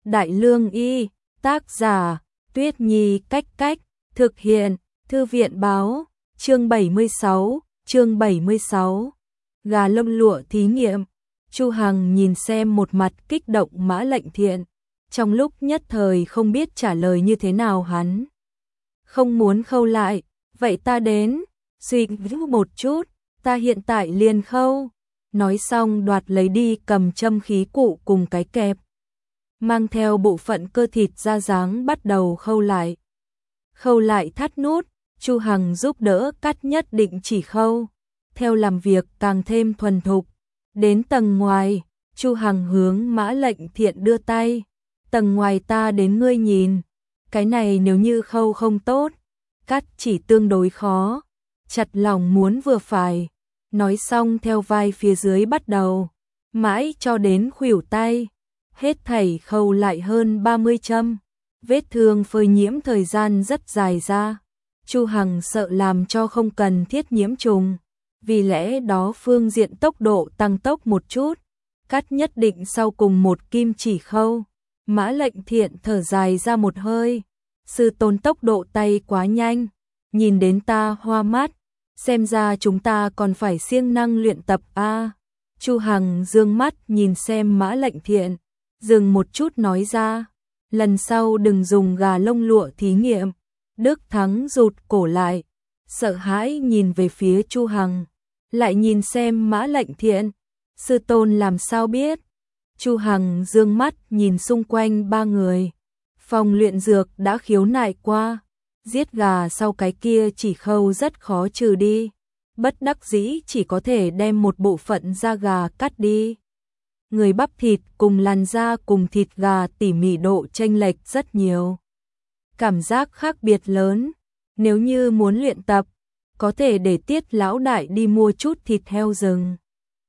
Đại Lương Y, tác giả, Tuyết Nhi Cách Cách, thực hiện, Thư viện báo, chương 76. Gà lông lụa thí nghiệm. Chu Hằng nhìn xem một mặt kích động Mã Lệnh Thiện, trong lúc nhất thời không biết trả lời như thế nào hắn. Không muốn khâu lại, vậy ta đến, suy nghĩ một chút, ta hiện tại liền khâu. Nói xong đoạt lấy đi cầm châm khí cụ cùng cái kẹp, mang theo bộ phận cơ thịt ra dáng bắt đầu khâu lại. Khâu lại thắt nút, Chu Hằng giúp đỡ cắt, nhất định chỉ khâu theo làm việc càng thêm thuần thục. Đến tầng ngoài, Chu Hằng hướng Mã Lệnh Thiện đưa tay. Tầng ngoài ta đến ngươi nhìn, cái này nếu như khâu không tốt, cắt chỉ tương đối khó, chặt lòng muốn vừa phải. Nói xong theo vai phía dưới bắt đầu, mãi cho đến khuỷu tay, hết thảy khâu lại hơn 30 châm. Vết thương phơi nhiễm thời gian rất dài ra, Chu Hằng sợ làm cho không cần thiết nhiễm trùng, vì lẽ đó phương diện tốc độ tăng tốc một chút, cắt nhất định sau cùng một kim chỉ khâu. Mã Lệnh Thiện thở dài ra một hơi, sư tôn tốc độ tay quá nhanh, nhìn đến ta hoa mắt, xem ra chúng ta còn phải siêng năng luyện tập a. Chu Hằng dương mắt nhìn xem Mã Lệnh Thiện, dừng một chút nói ra, lần sau đừng dùng gà lông lụa thí nghiệm. Đức Thắng rụt cổ lại, sợ hãi nhìn về phía Chu Hằng, lại nhìn xem Mã Lệnh Thiện, sư tôn làm sao biết. Chu Hằng dương mắt nhìn xung quanh ba người, phòng luyện dược đã khiếu nại qua, giết gà sau cái kia chỉ khâu rất khó trừ đi, bất đắc dĩ chỉ có thể đem một bộ phận da gà cắt đi. Người bắp thịt cùng làn da cùng thịt gà tỉ mỉ độ chênh lệch rất nhiều, cảm giác khác biệt lớn. Nếu như muốn luyện tập, có thể để Tiết lão đại đi mua chút thịt heo rừng,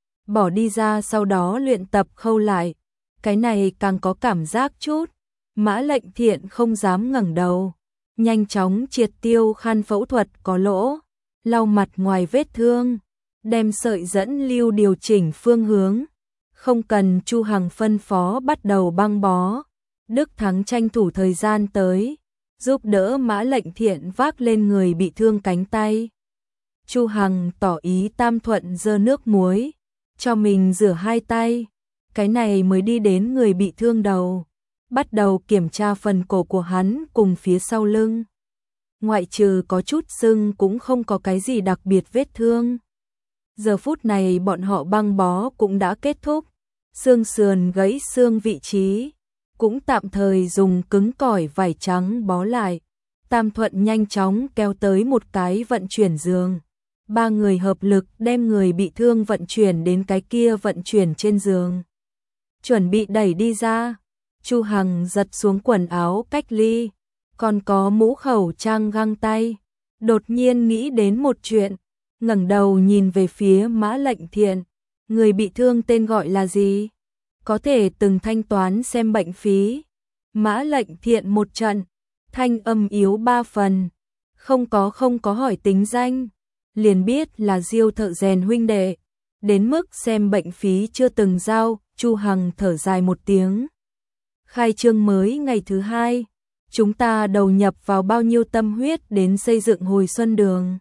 bỏ đi ra sau đó luyện tập khâu lại, cái này càng có cảm giác chút. Mã Lệnh Thiện không dám ngẩng đầu, nhanh chóng triệt tiêu khăn phẫu thuật có lỗ, lau mặt ngoài vết thương, đem sợi dẫn lưu điều chỉnh phương hướng. Không cần Chu Hằng phân phó bắt đầu băng bó, Đức Thắng tranh thủ thời gian tới, giúp đỡ Mã Lệnh Thiện vác lên người bị thương cánh tay. Chu Hằng tỏ ý tam thuận dơ nước muối, cho mình rửa hai tay, cái này mới đi đến người bị thương đầu, bắt đầu kiểm tra phần cổ của hắn cùng phía sau lưng. Ngoại trừ có chút sưng cũng không có cái gì đặc biệt vết thương. Giờ phút này bọn họ băng bó cũng đã kết thúc, xương sườn gãy xương vị trí cũng tạm thời dùng cứng cỏi vải trắng bó lại. Tam Thuận nhanh chóng kéo tới một cái vận chuyển giường, ba người hợp lực đem người bị thương vận chuyển đến cái kia vận chuyển trên giường, chuẩn bị đẩy đi ra. Chu Hằng giật xuống quần áo cách ly, còn có mũ khẩu trang găng tay, đột nhiên nghĩ đến một chuyện, ngẩng đầu nhìn về phía Mã Lệnh Thiện, người bị thương tên gọi là gì? Có thể từng thanh toán xem bệnh phí. Mã Lệnh Thiện một trận, thanh âm yếu 3 phần, không có hỏi tính danh, liền biết là Diêu thợ rèn huynh đệ, đến mức xem bệnh phí chưa từng giao. Chu Hằng thở dài một tiếng. Khai trương mới ngày thứ 2, chúng ta đầu nhập vào bao nhiêu tâm huyết đến xây dựng Hồi Xuân Đường.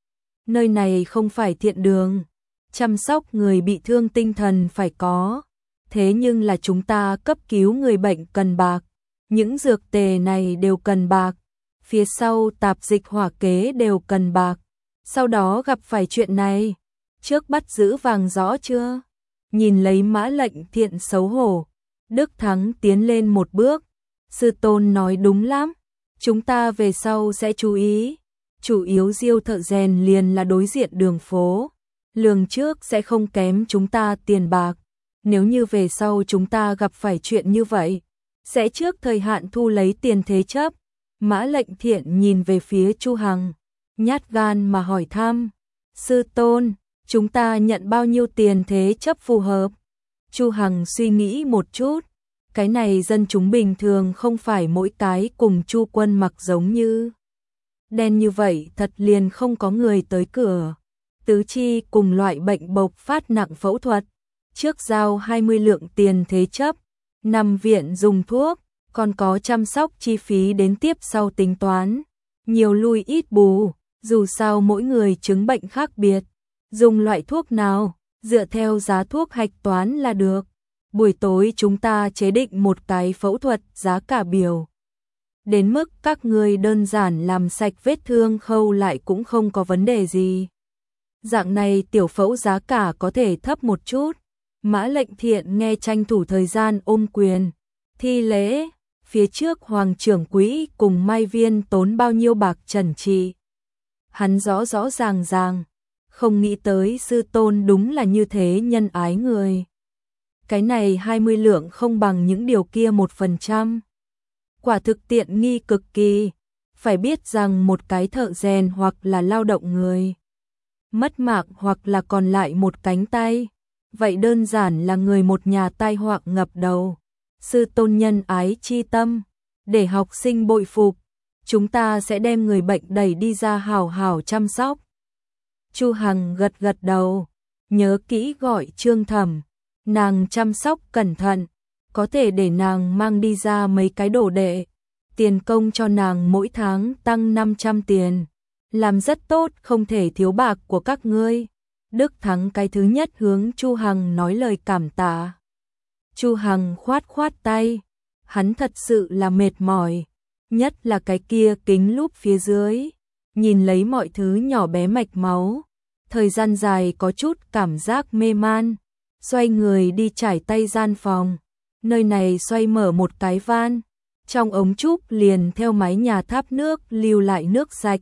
Nơi này không phải thiện đường, chăm sóc người bị thương tinh thần phải có, thế nhưng là chúng ta cấp cứu người bệnh cần bạc, những dược tề này đều cần bạc, phía sau tạp dịch hỏa kế đều cần bạc, sau đó gặp phải chuyện này, trước bắt giữ vàng rõ chưa? Nhìn lấy Mã Lệnh Thiện xấu hổ, Đức Thắng tiến lên một bước, sư tôn nói đúng lắm, chúng ta về sau sẽ chú ý, chủ yếu Diêu thợ rèn liền là đối diện đường phố, lường trước sẽ không kém chúng ta tiền bạc, nếu như về sau chúng ta gặp phải chuyện như vậy, sẽ trước thời hạn thu lấy tiền thế chấp. Mã Lệnh Thiện nhìn về phía Chu Hằng, nhát gan mà hỏi thăm, sư tôn, chúng ta nhận bao nhiêu tiền thế chấp phù hợp? Chu Hằng suy nghĩ một chút, cái này dân chúng bình thường không phải mỗi cái cùng Chu Quân mặc giống như đen như vậy, thật liền không có người tới cửa. Tứ chi cùng loại bệnh bộc phát nặng phẫu thuật, trước giao 20 lượng tiền thế chấp, nằm viện dùng thuốc, còn có chăm sóc chi phí đến tiếp sau tính toán. Nhiều lui ít bù, dù sao mỗi người chứng bệnh khác biệt. Dùng loại thuốc nào, dựa theo giá thuốc hạch toán là được. Buổi tối chúng ta chế định một cái phẫu thuật giá cả biểu. Đến mức các ngươi đơn giản làm sạch vết thương khâu lại cũng không có vấn đề gì. Dạng này tiểu phẫu giá cả có thể thấp một chút. Mã Lệnh Thiện nghe tranh thủ thời gian ôm quyền. Thi lễ, phía trước Hoàng trưởng quỹ cùng Mai Viên tốn bao nhiêu bạc trần trị. Hắn rõ rõ ràng, không nghĩ tới sư tôn đúng là như thế nhân ái người. Cái này 20 lượng không bằng những điều kia 1%. Quả thực tiện nghi cực kỳ, phải biết rằng một cái thợ rèn hoặc là lao động người mất mạng hoặc là còn lại một cánh tay, vậy đơn giản là người một nhà tai họa ngập đầu. Sư tôn nhân ái chi tâm, để học sinh bội phục, chúng ta sẽ đem người bệnh đẩy đi ra hào hào chăm sóc. Chu Hằng gật gật đầu, nhớ kỹ gọi Trương Thẩm, nàng chăm sóc cẩn thận, có thể để nàng mang đi ra mấy cái đồ đệ, tiền công cho nàng mỗi tháng tăng 500 tiền, làm rất tốt, không thể thiếu bạc của các ngươi. Đức Thắng cái thứ nhất hướng Chu Hằng nói lời cảm tạ. Chu Hằng khoát khoát tay, hắn thật sự là mệt mỏi, nhất là cái kia kính lúp phía dưới, nhìn lấy mọi thứ nhỏ bé mạch máu, thời gian dài có chút cảm giác mê man, xoay người đi trải tay gian phòng, nơi này xoay mở một cái van, trong ống trúc liền theo mái nhà tháp nước lưu lại nước sạch,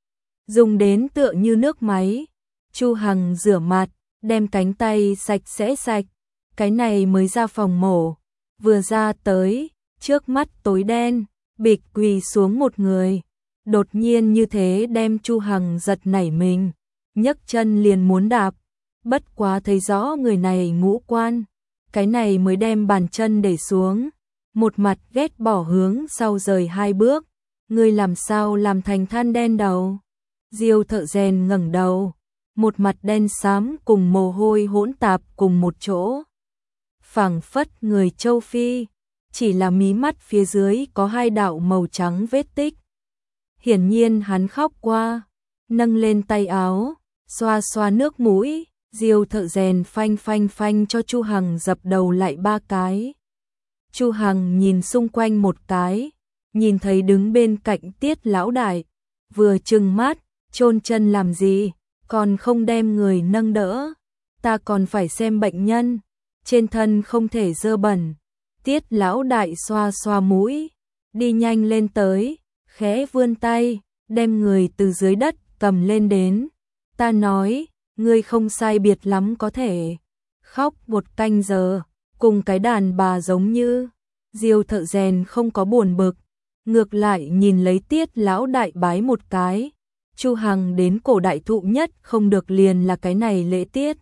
dùng đến tựa như nước máy. Chu Hằng rửa mặt, đem cánh tay sạch sẽ sạch, cái này mới ra phòng mổ, vừa ra tới, trước mắt tối đen, bịch quỳ xuống một người, đột nhiên như thế đem Chu Hằng giật nảy mình, nhấc chân liền muốn đạp, bất quá thấy rõ người này ngũ quan, cái này mới đem bàn chân để xuống, một mặt ghét bỏ hướng sau rời 2 bước, ngươi làm sao làm thành than đen đầu. Diêu thợ rèn ngẩng đầu, một mặt đen xám cùng mồ hôi hỗn tạp cùng một chỗ. Phảng phất người châu Phi, chỉ là mí mắt phía dưới có 2 đạo màu trắng vết tích. Hiển nhiên hắn khóc qua, nâng lên tay áo, xoa xoa nước mũi, Diêu thợ rèn phanh phanh phanh cho Chu Hằng dập đầu lại 3 cái. Chu Hằng nhìn xung quanh một cái, nhìn thấy đứng bên cạnh Tiết lão đại, vừa trừng mắt, chôn chân làm gì, còn không đem người nâng đỡ, ta còn phải xem bệnh nhân, trên thân không thể dơ bẩn. Tiết lão đại xoa xoa mũi, đi nhanh lên tới, khẽ vươn tay, đem người từ dưới đất cầm lên đến. Ta nói, ngươi không sai biệt lắm có thể khóc 1 canh giờ, cùng cái đàn bà giống như. Diêu thợ rèn không có buồn bực, ngược lại nhìn lấy Tiết lão đại bái một cái. Chu Hằng đến cổ đại thụ nhất không được liền là cái này lễ tiết.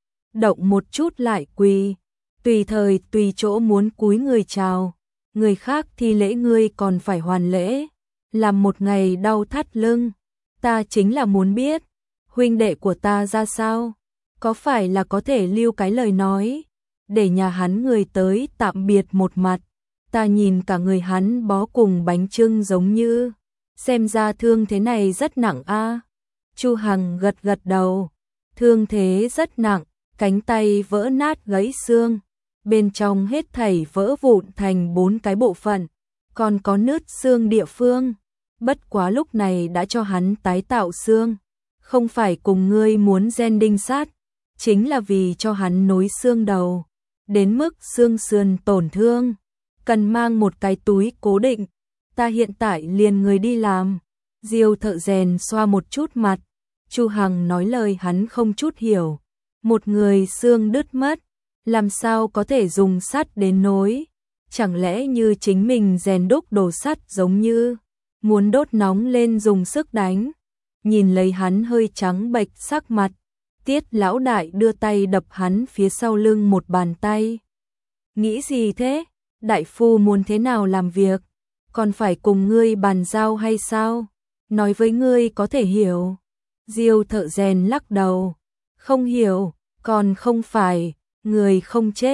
Động một chút lại quỳ, tùy thời tùy chỗ muốn cúi người chào, người khác thi lễ ngươi còn phải hoàn lễ, làm một ngày đau thắt lưng. Ta chính là muốn biết, huynh đệ của ta ra sao, có phải là có thể lưu cái lời nói, để nhà hắn người tới tạm biệt một mặt, ta nhìn cả người hắn bó cùng bánh chưng giống như, xem ra thương thế này rất nặng a. Chu Hằng gật gật đầu, thương thế rất nặng, cánh tay vỡ nát gãy xương, bên trong hết thảy vỡ vụn thành 4 cái bộ phận, còn có nứt xương địa phương, bất quá lúc này đã cho hắn tái tạo xương, không phải cùng ngươi muốn gen đinh sát, chính là vì cho hắn nối xương đầu, đến mức xương sườn tổn thương, cần mang một cái túi cố định, ta hiện tại liền người đi làm. Diêu thợ rèn xoa một chút mặt, Chu Hằng nói lời hắn không chút hiểu, một người xương đứt mất, làm sao có thể dùng sắt đến nối, chẳng lẽ như chính mình rèn đúc đồ sắt giống như, muốn đốt nóng lên dùng sức đánh. Nhìn lấy hắn hơi trắng bệch sắc mặt, Tiết lão đại đưa tay đập hắn phía sau lưng một bàn tay. Nghĩ gì thế? Đại phu muốn thế nào làm việc? Còn phải cùng ngươi bàn giao hay sao? Nói với ngươi có thể hiểu. Diêu thợ rèn lắc đầu. Không hiểu, còn không phải, người không chết,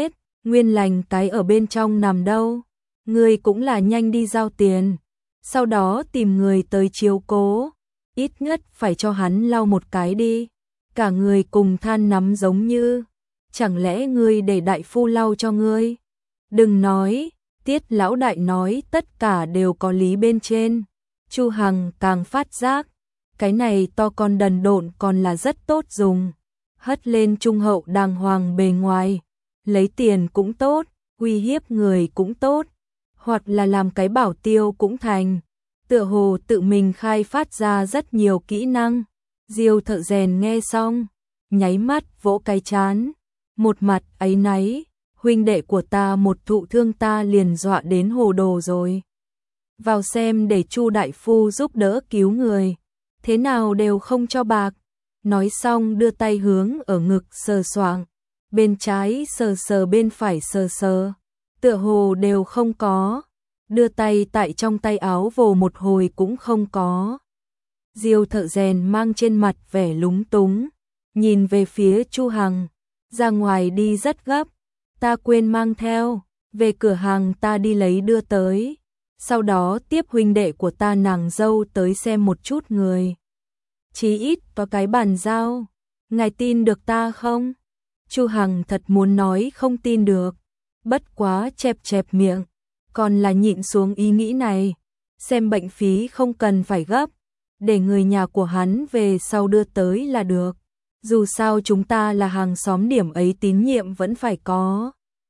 Nguyên lành cái ở bên trong nằm đâu? Ngươi cũng là nhanh đi giao tiền, sau đó tìm người tới chiếu cố, ít nhất phải cho hắn lau một cái đi. Cả người cùng than nắm giống như, chẳng lẽ ngươi để đại phu lau cho ngươi? Đừng nói, Tiết lão đại nói tất cả đều có lý bên trên. Chu Hằng càng phát giác, cái này to con đần độn còn là rất tốt dùng, hất lên trung hậu đàng hoàng bề ngoài, lấy tiền cũng tốt, uy hiếp người cũng tốt, hoặc là làm cái bảo tiêu cũng thành. Tựa hồ tự mình khai phát ra rất nhiều kỹ năng. Diêu Thợ Rèn nghe xong, nháy mắt vỗ cái chán, một mặt áy náy, huynh đệ của ta một thụ thương ta liền dọa đến hồ đồ rồi. Vào xem để Chu đại phu giúp đỡ cứu người, thế nào đều không cho bạc. Nói xong đưa tay hướng ở ngực sờ soạng, bên trái sờ sờ bên phải sờ sờ, tựa hồ đều không có. Đưa tay tại trong tay áo vồ một hồi cũng không có. Diêu Thợ Rèn mang trên mặt vẻ lúng túng, nhìn về phía Chu Hằng, ra ngoài đi rất gấp, ta quên mang theo, về cửa hàng ta đi lấy đưa tới, sau đó tiếp huynh đệ của ta nàng dâu tới xem một chút người. Chí ít có cái bàn giao, ngài tin được ta không? Chu Hằng thật muốn nói không tin được, bất quá chẹp miệng, còn là nhịn xuống ý nghĩ này, xem bệnh phí không cần phải gấp, để người nhà của hắn về sau đưa tới là được. Dù sao chúng ta là hàng xóm, điểm ấy tín nhiệm vẫn phải có.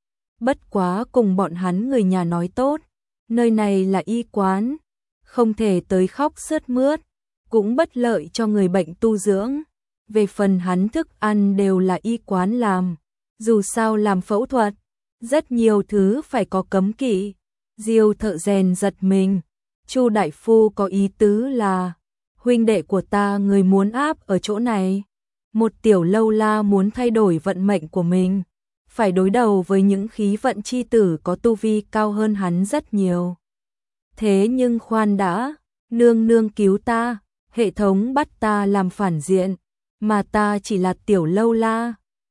Bất quá cùng bọn hắn người nhà nói tốt, nơi này là y quán, không thể tới khóc sướt mướt, cũng bất lợi cho người bệnh tu dưỡng. Về phần hắn thức ăn đều là y quán làm, dù sao làm phẫu thuật, rất nhiều thứ phải có cấm kỵ. Diêu Thợ Rèn giật mình, Chu đại phu có ý tứ là, huynh đệ của ta người muốn áp ở chỗ này. Một tiểu lâu la muốn thay đổi vận mệnh của mình, phải đối đầu với những khí vận chi tử có tu vi cao hơn hắn rất nhiều. Thế nhưng khoan đã, nương nương cứu ta, hệ thống bắt ta làm phản diện, mà ta chỉ là tiểu lâu la,